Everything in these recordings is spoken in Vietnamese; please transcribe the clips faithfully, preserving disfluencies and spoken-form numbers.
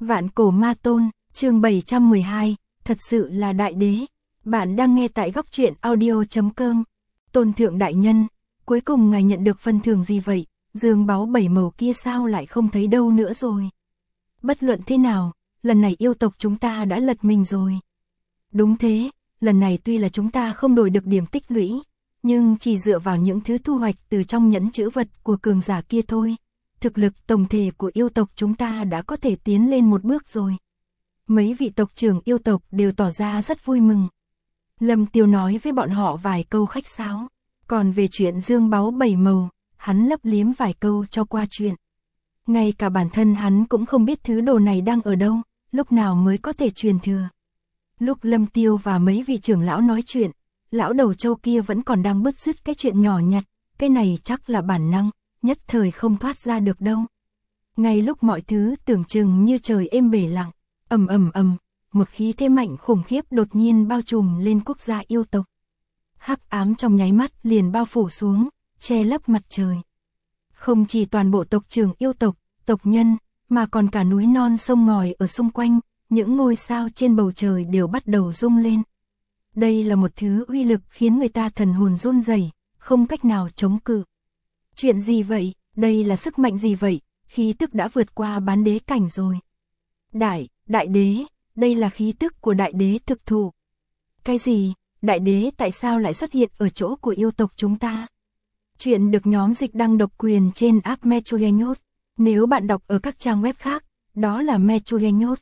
Vạn cổ ma tôn, chương bảy trăm mười hai, thật sự là đại đế. Bạn đang nghe tại góc truyện audio chấm com. Tôn thượng đại nhân, cuối cùng ngài nhận được phần thưởng gì vậy? Dương báu bảy màu kia sao lại không thấy đâu nữa rồi? Bất luận thế nào, lần này yêu tộc chúng ta đã lật mình rồi. Đúng thế, lần này tuy là chúng ta không đổi được điểm tích lũy, nhưng chỉ dựa vào những thứ thu hoạch từ trong nhẫn chữ vật của cường giả kia thôi. Thực lực tổng thể của yêu tộc chúng ta đã có thể tiến lên một bước rồi. Mấy vị tộc trưởng yêu tộc đều tỏ ra rất vui mừng. Lâm Tiêu nói với bọn họ vài câu khách sáo. Còn về chuyện dương báu bảy màu, hắn lấp liếm vài câu cho qua chuyện. Ngay cả bản thân hắn cũng không biết thứ đồ này đang ở đâu, lúc nào mới có thể truyền thừa. Lúc Lâm Tiêu và mấy vị trưởng lão nói chuyện, lão đầu trâu kia vẫn còn đang bứt rứt cái chuyện nhỏ nhặt, cái này chắc là bản năng, nhất thời không thoát ra được đâu. Ngay lúc mọi thứ tưởng chừng như trời êm bể lặng, ầm ầm ầm, một khí thế mạnh khủng khiếp đột nhiên bao trùm lên quốc gia yêu tộc. Hắc ám trong nháy mắt liền bao phủ xuống, che lấp mặt trời. Không chỉ toàn bộ tộc trưởng yêu tộc, tộc nhân, mà còn cả núi non sông ngòi ở xung quanh, những ngôi sao trên bầu trời đều bắt đầu rung lên. Đây là một thứ uy lực khiến người ta thần hồn run rẩy, không cách nào chống cự. Chuyện gì vậy? Đây là sức mạnh gì vậy? Khí tức đã vượt qua bán đế cảnh rồi. Đại, đại đế, đây là khí tức của đại đế thực thụ. Cái gì? Đại đế tại sao lại xuất hiện ở chỗ của yêu tộc chúng ta? Chuyện được nhóm dịch đăng độc quyền trên app Metrogenyot. Nếu bạn đọc ở các trang web khác, đó là Metrogenyot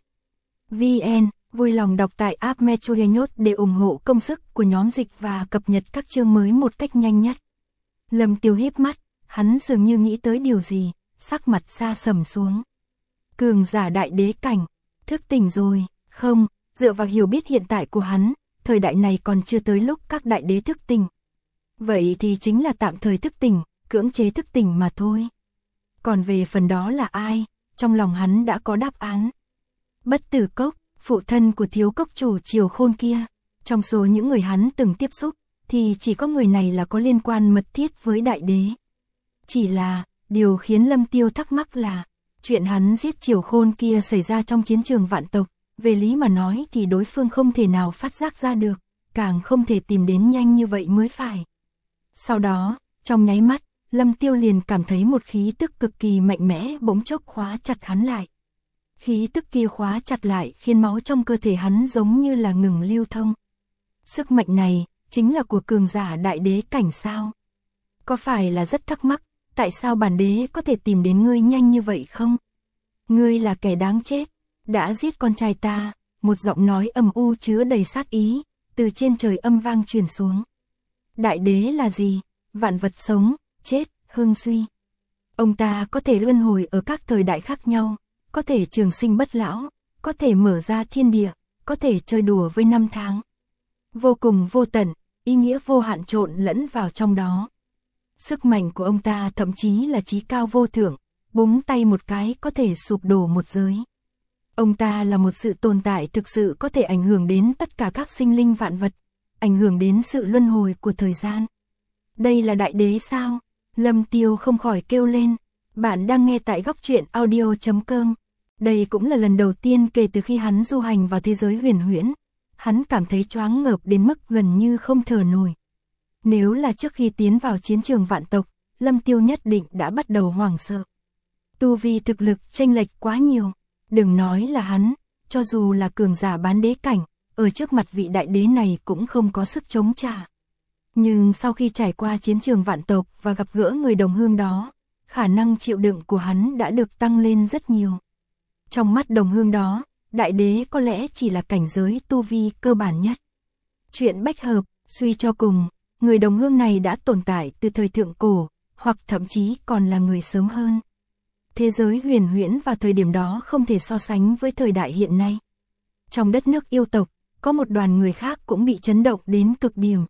vê en, vui lòng đọc tại app Metrogenyot để ủng hộ công sức của nhóm dịch và cập nhật các chương mới một cách nhanh nhất. Lâm Tiêu híp mắt, hắn dường như nghĩ tới điều gì, sắc mặt xa sầm xuống. Cường giả đại đế cảnh, thức tỉnh rồi, không, dựa vào hiểu biết hiện tại của hắn, thời đại này còn chưa tới lúc các đại đế thức tỉnh. Vậy thì chính là tạm thời thức tỉnh, cưỡng chế thức tỉnh mà thôi. Còn về phần đó là ai, trong lòng hắn đã có đáp án. Bất Tử Cốc, phụ thân của thiếu cốc chủ Triều Khôn kia, trong số những người hắn từng tiếp xúc, thì chỉ có người này là có liên quan mật thiết với đại đế. Chỉ là, điều khiến Lâm Tiêu thắc mắc là, chuyện hắn giết Triều Khôn kia xảy ra trong chiến trường vạn tộc, về lý mà nói thì đối phương không thể nào phát giác ra được, càng không thể tìm đến nhanh như vậy mới phải. Sau đó, trong nháy mắt, Lâm Tiêu liền cảm thấy một khí tức cực kỳ mạnh mẽ bỗng chốc khóa chặt hắn lại. Khí tức kia khóa chặt lại khiến máu trong cơ thể hắn giống như là ngừng lưu thông. Sức mạnh này, chính là của cường giả đại đế cảnh sao? Có phải là rất thắc mắc, tại sao bản đế có thể tìm đến ngươi nhanh như vậy không? Ngươi là kẻ đáng chết, đã giết con trai ta, một giọng nói âm u chứa đầy sát ý, từ trên trời âm vang truyền xuống. Đại đế là gì? Vạn vật sống, chết, hưng suy. Ông ta có thể luân hồi ở các thời đại khác nhau, có thể trường sinh bất lão, có thể mở ra thiên địa, có thể chơi đùa với năm tháng. Vô cùng vô tận, ý nghĩa vô hạn trộn lẫn vào trong đó. Sức mạnh của ông ta thậm chí là chí cao vô thượng, búng tay một cái có thể sụp đổ một giới. Ông ta là một sự tồn tại thực sự có thể ảnh hưởng đến tất cả các sinh linh vạn vật, ảnh hưởng đến sự luân hồi của thời gian. Đây là đại đế sao? Lâm Tiêu không khỏi kêu lên. Bạn đang nghe tại góc truyện audio chấm com. Đây cũng là lần đầu tiên kể từ khi hắn du hành vào thế giới huyền huyễn. Hắn cảm thấy choáng ngợp đến mức gần như không thở nổi. Nếu là trước khi tiến vào chiến trường vạn tộc, Lâm Tiêu nhất định đã bắt đầu hoảng sợ. Tu vi thực lực chênh lệch quá nhiều. Đừng nói là hắn, cho dù là cường giả bán đế cảnh, ở trước mặt vị đại đế này cũng không có sức chống trả. Nhưng sau khi trải qua chiến trường vạn tộc và gặp gỡ người đồng hương đó, khả năng chịu đựng của hắn đã được tăng lên rất nhiều. Trong mắt đồng hương đó, đại đế có lẽ chỉ là cảnh giới tu vi cơ bản nhất. Chuyện bách hợp, suy cho cùng, người đồng hương này đã tồn tại từ thời thượng cổ, hoặc thậm chí còn là người sớm hơn. Thế giới huyền huyễn vào thời điểm đó không thể so sánh với thời đại hiện nay. Trong đất nước yêu tộc, có một đoàn người khác cũng bị chấn động đến cực điểm.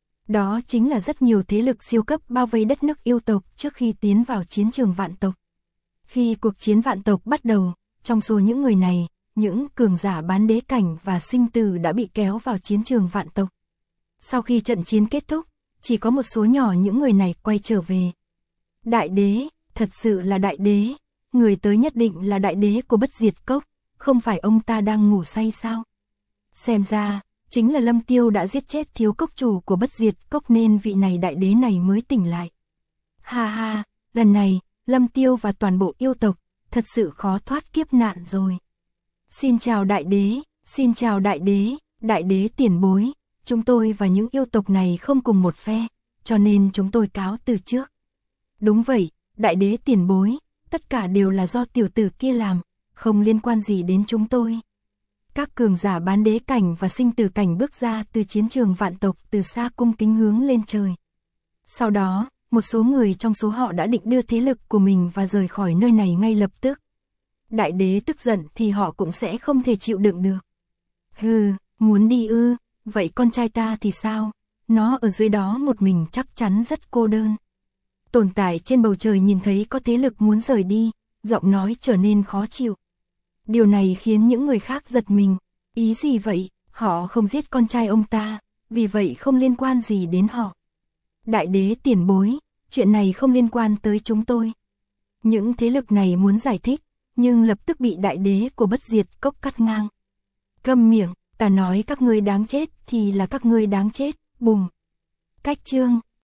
Đó chính là rất nhiều thế lực siêu cấp bao vây đất nước yêu tộc trước khi tiến vào chiến trường vạn tộc. Khi cuộc chiến vạn tộc bắt đầu, trong số những người này, những cường giả bán đế cảnh và sinh tử đã bị kéo vào chiến trường vạn tộc. Sau khi trận chiến kết thúc, chỉ có một số nhỏ những người này quay trở về. Đại đế, thật sự là đại đế, người tới nhất định là đại đế của Bất Diệt Cốc, không phải ông ta đang ngủ say sao? Xem ra, chính là Lâm Tiêu đã giết chết thiếu cốc chủ của Bất Diệt Cốc nên vị này đại đế này mới tỉnh lại. Ha ha, lần này, Lâm Tiêu và toàn bộ yêu tộc, thật sự khó thoát kiếp nạn rồi. Xin chào đại đế, xin chào đại đế, đại đế tiền bối, chúng tôi và những yêu tộc này không cùng một phe, cho nên chúng tôi cáo từ trước. Đúng vậy, đại đế tiền bối, tất cả đều là do tiểu tử kia làm, không liên quan gì đến chúng tôi. Các cường giả bán đế cảnh và sinh tử cảnh bước ra từ chiến trường vạn tộc từ xa cung kính hướng lên trời. Sau đó, một số người trong số họ đã định đưa thế lực của mình và rời khỏi nơi này ngay lập tức. Đại đế tức giận thì họ cũng sẽ không thể chịu đựng được. Hừ, muốn đi ư, vậy con trai ta thì sao? Nó ở dưới đó một mình chắc chắn rất cô đơn. Tồn tại trên bầu trời nhìn thấy có thế lực muốn rời đi, giọng nói trở nên khó chịu. Điều này khiến những người khác giật mình. Ý gì vậy? Họ không giết con trai ông ta, vì vậy không liên quan gì đến họ. Đại đế tiền bối, chuyện này không liên quan tới chúng tôi. Những thế lực này muốn giải thích, nhưng lập tức bị đại đế của Bất Diệt Cốc cắt ngang. Câm miệng, ta nói các ngươi đáng chết thì là các ngươi đáng chết, bùng. Cách chương